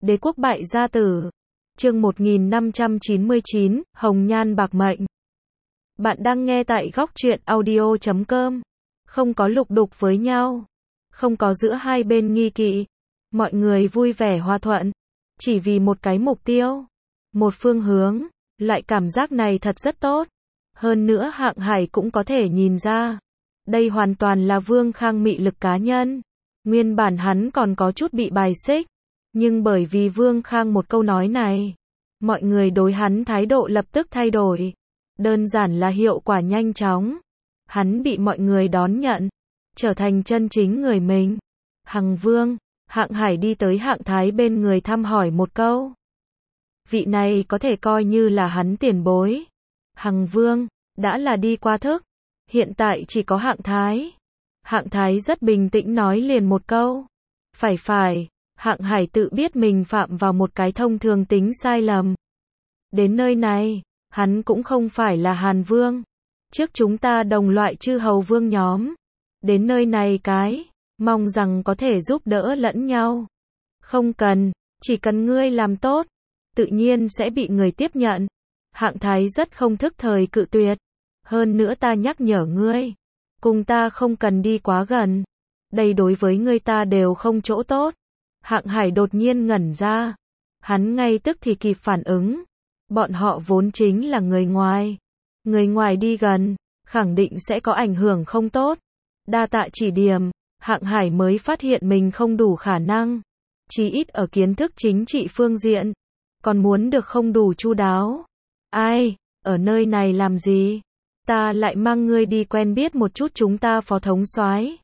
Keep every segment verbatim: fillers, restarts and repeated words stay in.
Đế quốc bại gia tử. Chương một nghìn năm trăm chín mươi chín, Hồng Nhan bạc mệnh. Bạn đang nghe tại góc truyện audio chấm com. Không có lục đục với nhau, không có giữa hai bên nghi kỵ, mọi người vui vẻ hòa thuận, chỉ vì một cái mục tiêu, một phương hướng. Loại cảm giác này thật rất tốt. Hơn nữa Hạng Hải cũng có thể nhìn ra, đây hoàn toàn là Vương Khang mị lực cá nhân. Nguyên bản hắn còn có chút bị bài xích, nhưng bởi vì Vương Khang một câu nói này, mọi người đối hắn thái độ lập tức thay đổi. Đơn giản là hiệu quả nhanh chóng. Hắn bị mọi người đón nhận, trở thành chân chính người mình. Hằng Vương, Hạng Hải đi tới Hạng Thái bên người thăm hỏi một câu. Vị này có thể coi như là hắn tiền bối. Hằng Vương, đã là đi qua thức, hiện tại chỉ có Hạng Thái. Hạng Thái rất bình tĩnh nói liền một câu. Phải phải, Hạng Hải tự biết mình phạm vào một cái thông thường tính sai lầm. Đến nơi này, hắn cũng không phải là Hàn Vương. Trước chúng ta đồng loại chư hầu vương nhóm. Đến nơi này cái, mong rằng có thể giúp đỡ lẫn nhau. Không cần, chỉ cần ngươi làm tốt, tự nhiên sẽ bị người tiếp nhận. Hạng Thái rất không thức thời cự tuyệt. Hơn nữa ta nhắc nhở ngươi, cùng ta không cần đi quá gần. Đây đối với ngươi ta đều không chỗ tốt. Hạng Hải đột nhiên ngẩn ra. Hắn ngay tức thì kịp phản ứng. Bọn họ vốn chính là người ngoài. Người ngoài đi gần, khẳng định sẽ có ảnh hưởng không tốt. Đa tạ chỉ điểm, Hạng Hải mới phát hiện mình không đủ khả năng. Chí ít ở kiến thức chính trị phương diện, còn muốn được không đủ chu đáo. Ai, ở nơi này làm gì? Ta lại mang ngươi đi quen biết một chút chúng ta phó thống soái.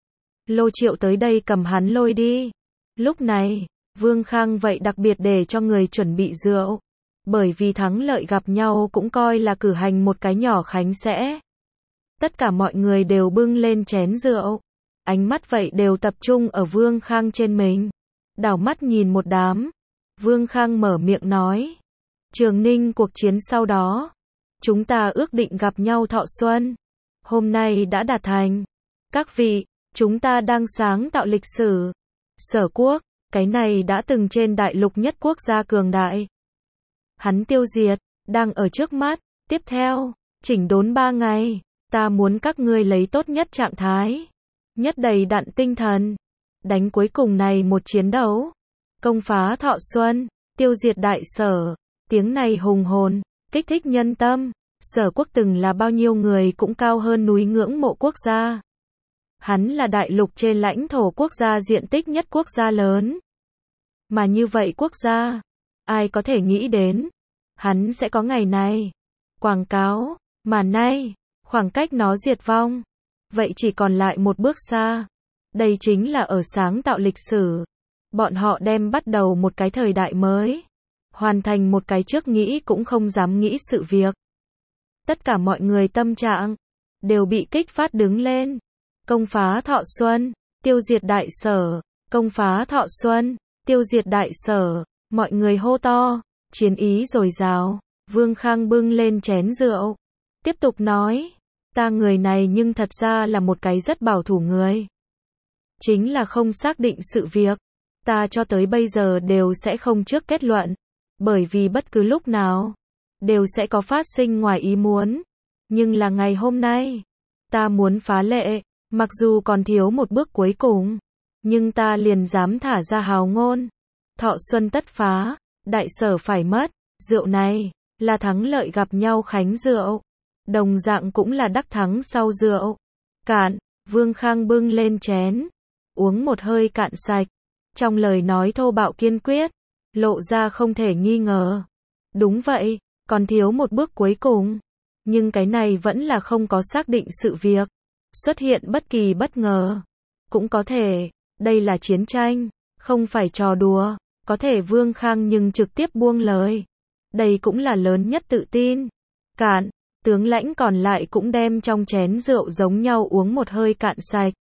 Lô Triệu tới đây cầm hắn lôi đi. Lúc này, Vương Khang vậy đặc biệt để cho người chuẩn bị rượu. Bởi vì thắng lợi gặp nhau cũng coi là cử hành một cái nhỏ khánh sẽ. Tất cả mọi người đều bưng lên chén rượu. Ánh mắt vậy đều tập trung ở Vương Khang trên mình. Đảo mắt nhìn một đám. Vương Khang mở miệng nói. Trường Ninh cuộc chiến sau đó, chúng ta ước định gặp nhau thọ xuân. Hôm nay đã đạt thành. Các vị, chúng ta đang sáng tạo lịch sử. Sở quốc, cái này đã từng trên đại lục nhất quốc gia cường đại. Hắn tiêu diệt, đang ở trước mắt. Tiếp theo, chỉnh đốn ba ngày. Ta muốn các ngươi lấy tốt nhất trạng thái, nhất đầy đặn tinh thần, đánh cuối cùng này một chiến đấu. Công phá thọ xuân, tiêu diệt đại sở. Tiếng này hùng hồn, kích thích nhân tâm. Sở quốc từng là bao nhiêu người cũng cao hơn núi ngưỡng mộ quốc gia. Hắn là đại lục trên lãnh thổ quốc gia diện tích nhất quốc gia lớn. Mà như vậy quốc gia, ai có thể nghĩ đến, hắn sẽ có ngày này. Quảng cáo, mà nay, khoảng cách nó diệt vong, vậy chỉ còn lại một bước xa. Đây chính là ở sáng tạo lịch sử. Bọn họ đem bắt đầu một cái thời đại mới. Hoàn thành một cái trước nghĩ cũng không dám nghĩ sự việc. Tất cả mọi người tâm trạng đều bị kích phát đứng lên. Công phá thọ xuân, tiêu diệt đại sở. Công phá thọ xuân, tiêu diệt đại sở. Mọi người hô to, chiến ý dồi dào. Vương Khang bưng lên chén rượu, tiếp tục nói. Ta người này nhưng thật ra là một cái rất bảo thủ người. Chính là không xác định sự việc. Ta cho tới bây giờ đều sẽ không trước kết luận. Bởi vì bất cứ lúc nào, đều sẽ có phát sinh ngoài ý muốn. Nhưng là ngày hôm nay, ta muốn phá lệ. Mặc dù còn thiếu một bước cuối cùng, nhưng ta liền dám thả ra hào ngôn. Thọ xuân tất phá, đại sở phải mất. Rượu này, là thắng lợi gặp nhau khánh rượu. Đồng dạng cũng là đắc thắng sau rượu. Cạn, Vương Khang bưng lên chén, uống một hơi cạn sạch. Trong lời nói thô bạo kiên quyết, lộ ra không thể nghi ngờ. Đúng vậy, còn thiếu một bước cuối cùng. Nhưng cái này vẫn là không có xác định sự việc. Xuất hiện bất kỳ bất ngờ. Cũng có thể, đây là chiến tranh, không phải trò đùa. Có thể Vương Khang nhưng trực tiếp buông lời. Đây cũng là lớn nhất tự tin. Cạn, tướng lãnh còn lại cũng đem trong chén rượu giống nhau uống một hơi cạn sạch.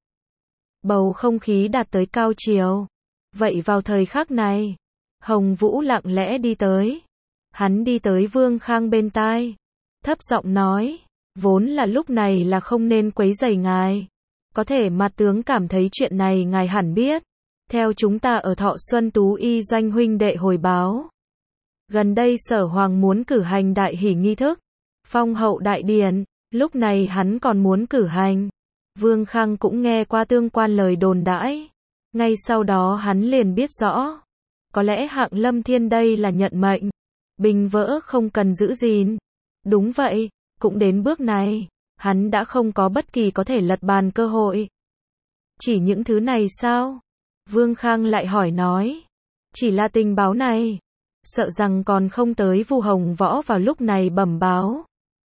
Bầu không khí đạt tới cao chiều. Vậy vào thời khắc này, Hồng Vũ lặng lẽ đi tới. Hắn đi tới Vương Khang bên tai, thấp giọng nói, vốn là lúc này là không nên quấy rầy ngài. Có thể mặt tướng cảm thấy chuyện này ngài hẳn biết. Theo chúng ta ở Thọ Xuân Tú Y Doanh huynh đệ hồi báo. Gần đây Sở Hoàng muốn cử hành đại hỷ nghi thức, phong hậu đại điển, lúc này hắn còn muốn cử hành. Vương Khang cũng nghe qua tương quan lời đồn đãi. Ngay sau đó hắn liền biết rõ. Có lẽ Hạng Lâm Thiên đây là nhận mệnh. Bình vỡ không cần giữ gìn. Đúng vậy, cũng đến bước này, hắn đã không có bất kỳ có thể lật bàn cơ hội. Chỉ những thứ này sao? Vương Khang lại hỏi nói. Chỉ là tình báo này. Sợ rằng còn không tới Vu Hồng Võ vào lúc này bẩm báo.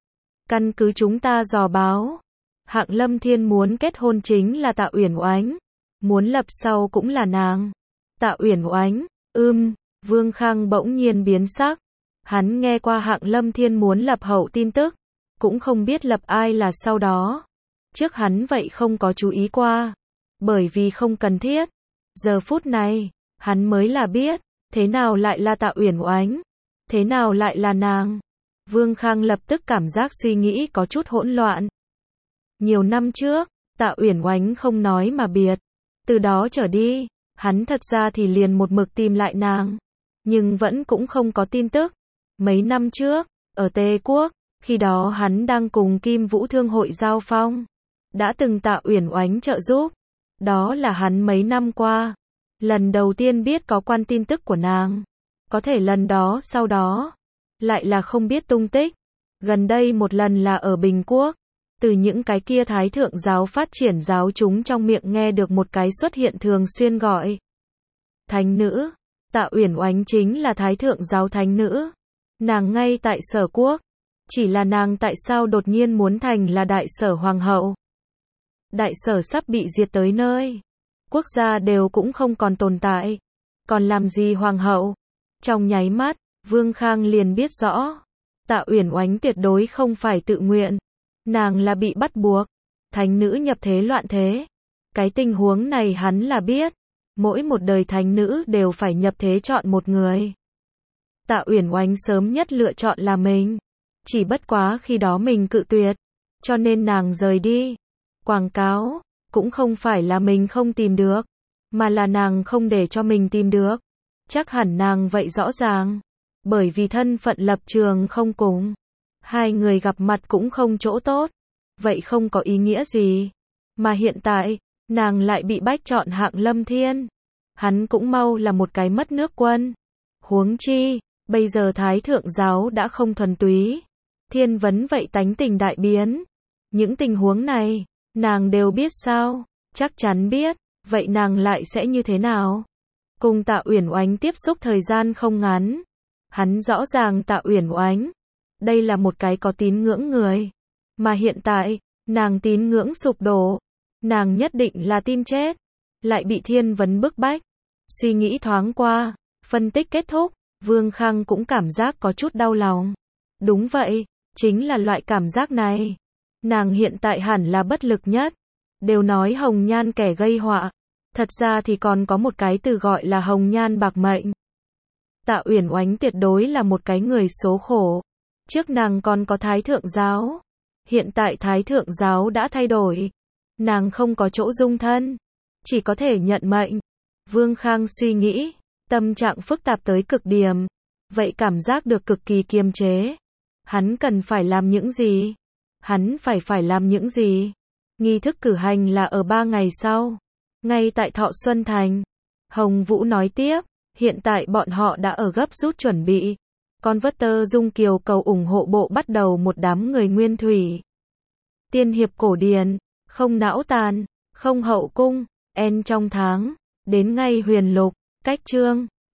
Căn cứ chúng ta dò báo. Hạng Lâm Thiên muốn kết hôn chính là Tạ Uyển Oánh. Muốn lập sau cũng là nàng. Tạ Uyển Oánh, ưm, Vương Khang bỗng nhiên biến sắc. Hắn nghe qua Hạng Lâm Thiên muốn lập hậu tin tức. Cũng không biết lập ai là sau đó. Trước hắn vậy không có chú ý qua. Bởi vì không cần thiết. Giờ phút này, hắn mới là biết. Thế nào lại là Tạ Uyển Oánh? Thế nào lại là nàng? Vương Khang lập tức cảm giác suy nghĩ có chút hỗn loạn. Nhiều năm trước, Tạ Uyển Oánh không nói mà biệt. Từ đó trở đi, hắn thật ra thì liền một mực tìm lại nàng. Nhưng vẫn cũng không có tin tức. Mấy năm trước, ở Tề Quốc, khi đó hắn đang cùng Kim Vũ Thương hội giao phong. Đã từng Tạ Uyển Oánh trợ giúp. Đó là hắn mấy năm qua. Lần đầu tiên biết có quan tin tức của nàng. Có thể lần đó sau đó, lại là không biết tung tích. Gần đây một lần là ở Bình Quốc. Từ những cái kia thái thượng giáo phát triển giáo chúng trong miệng nghe được một cái xuất hiện thường xuyên gọi. Thánh nữ. Tạ Uyển Oánh chính là thái thượng giáo thánh nữ. Nàng ngay tại Sở Quốc. Chỉ là nàng tại sao đột nhiên muốn thành là đại sở hoàng hậu. Đại sở sắp bị diệt tới nơi. Quốc gia đều cũng không còn tồn tại. Còn làm gì hoàng hậu? Trong nháy mắt, Vương Khang liền biết rõ. Tạ Uyển Oánh tuyệt đối không phải tự nguyện. Nàng là bị bắt buộc. Thánh nữ nhập thế loạn thế. Cái tình huống này hắn là biết. Mỗi một đời thánh nữ đều phải nhập thế chọn một người. Tạ Uyển Oánh sớm nhất lựa chọn là mình. Chỉ bất quá khi đó mình cự tuyệt. Cho nên nàng rời đi. Quảng cáo. Cũng không phải là mình không tìm được. Mà là nàng không để cho mình tìm được. Chắc hẳn nàng vậy rõ ràng. Bởi vì thân phận lập trường không cùng. Hai người gặp mặt cũng không chỗ tốt. Vậy không có ý nghĩa gì. Mà hiện tại, nàng lại bị bách chọn Hạng Lâm Thiên. Hắn cũng mau là một cái mất nước quân. Huống chi, bây giờ Thái Thượng Giáo đã không thuần túy. Thiên vấn vậy tánh tình đại biến. Những tình huống này, nàng đều biết sao? Chắc chắn biết. Vậy nàng lại sẽ như thế nào? Cùng Tạ Uyển Oánh tiếp xúc thời gian không ngắn. Hắn rõ ràng Tạ Uyển Oánh. Đây là một cái có tín ngưỡng người. Mà hiện tại, nàng tín ngưỡng sụp đổ. Nàng nhất định là tim chết. Lại bị thiên vấn bức bách. Suy nghĩ thoáng qua. Phân tích kết thúc. Vương Khang cũng cảm giác có chút đau lòng. Đúng vậy. Chính là loại cảm giác này. Nàng hiện tại hẳn là bất lực nhất. Đều nói hồng nhan kẻ gây họa. Thật ra thì còn có một cái từ gọi là hồng nhan bạc mệnh. Tạ Uyển Oánh tuyệt đối là một cái người số khổ. Trước nàng còn có Thái Thượng Giáo. Hiện tại Thái Thượng Giáo đã thay đổi. Nàng không có chỗ dung thân. Chỉ có thể nhận mệnh. Vương Khang suy nghĩ. Tâm trạng phức tạp tới cực điểm. Vậy cảm giác được cực kỳ kiềm chế. Hắn cần phải làm những gì? Hắn phải phải làm những gì? Nghi thức cử hành là ở ba ngày sau. Ngay tại Thọ Xuân Thành. Hồng Vũ nói tiếp. Hiện tại bọn họ đã ở gấp rút chuẩn bị. Converter Dung Kiều cầu ủng hộ bộ bắt đầu một đám người nguyên thủy. Tiên hiệp cổ điển. Không não tàn. Không hậu cung. En trong tháng. Đến ngay huyền lục. Cách chương.